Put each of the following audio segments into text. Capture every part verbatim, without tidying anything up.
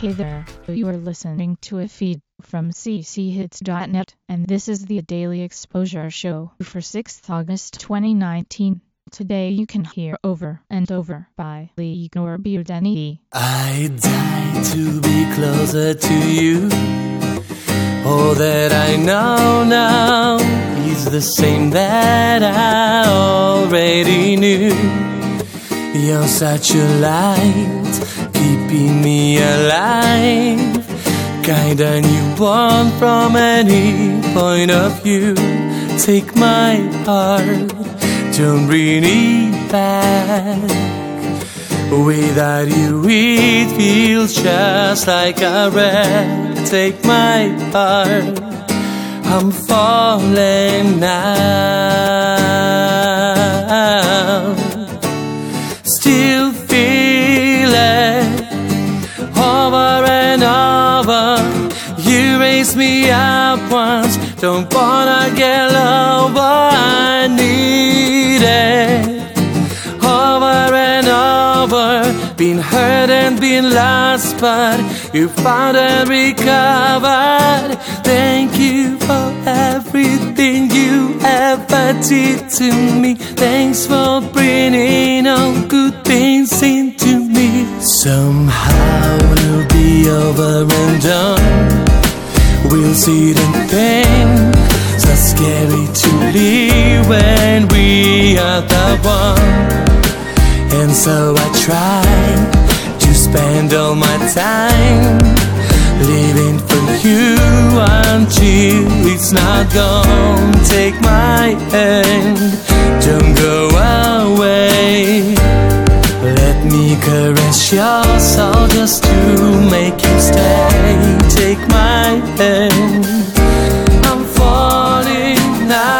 Hey there, you are listening to a feed from c c hits dot net, and this is the Daily Exposure Show for sixth of August twenty nineteen. Today you can hear Over and Over by Igor Birdeni. I die to be closer to you. All that I know now is the same that I already knew. You're such a light, keeping me alive, kind of newborn from any point of view. Take my heart, don't bring it back. Without you it feels just like a wreck. Take my heart, I'm falling now. Still feel it over and over. You raise me up once, don't wanna get over. I need it over and over. Been hurt and been lost, but you found and recovered. Thank you for everything you ever did to me. Thanks for bringing all good things into me. Somehow we'll be over and done. We'll see the pain, so scary to leave when we are the one. And so I try to spend all my time living for you until it's not gone. Take my hand, don't go away. Let me caress your soul just to make you stay. Take my hand, I'm falling now.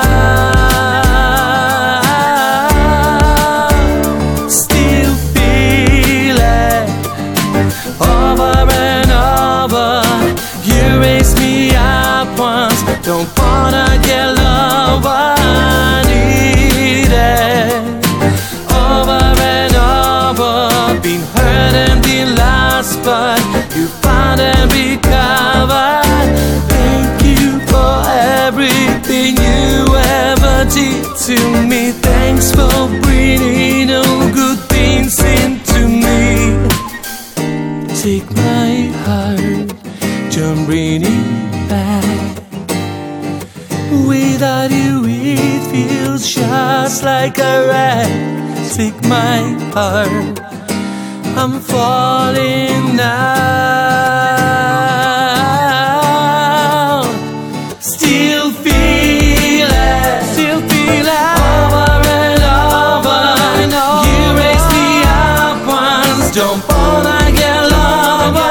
Don't wanna get low, I need it over and over. Been hurt and been lost, but you found and recovered. Thank you for everything you ever did to me. Thanks for bringing all good things into me. Take my heart, don't bring it back. Without you it feels just like a wreck. Take my heart, I'm falling now. Still feel it, still feel it over and over. You raise me up once, don't wanna get lower.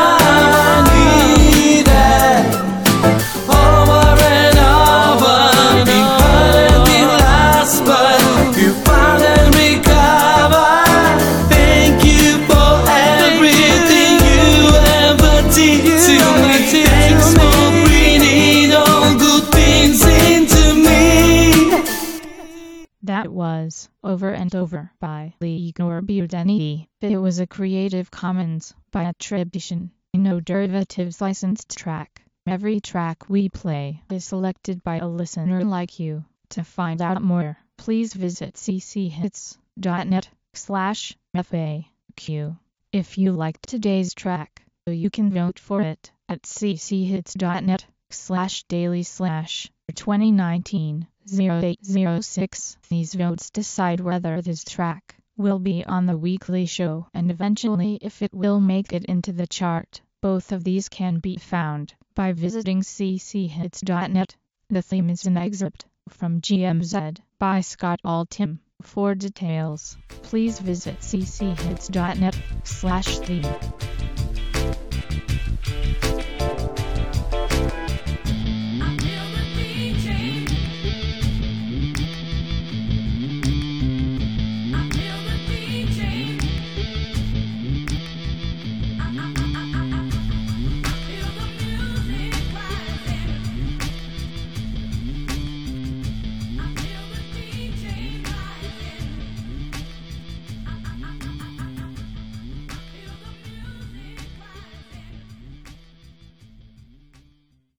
That was Over and Over by Igor Birdeni. It was a Creative Commons by attribution, no derivatives licensed track. Every track we play is selected by a listener like you. To find out more, please visit c c hits dot net slash F A Q. If you liked today's track, you can vote for it at c c hits dot net slash daily slash twenty nineteen oh eight oh six. These votes decide whether this track will be on the weekly show and eventually if it will make it into the chart. Both of these can be found by visiting c c hits dot net. The theme is an excerpt from G M Z by Scott Altham. For details, please visit c c hits dot net slash theme.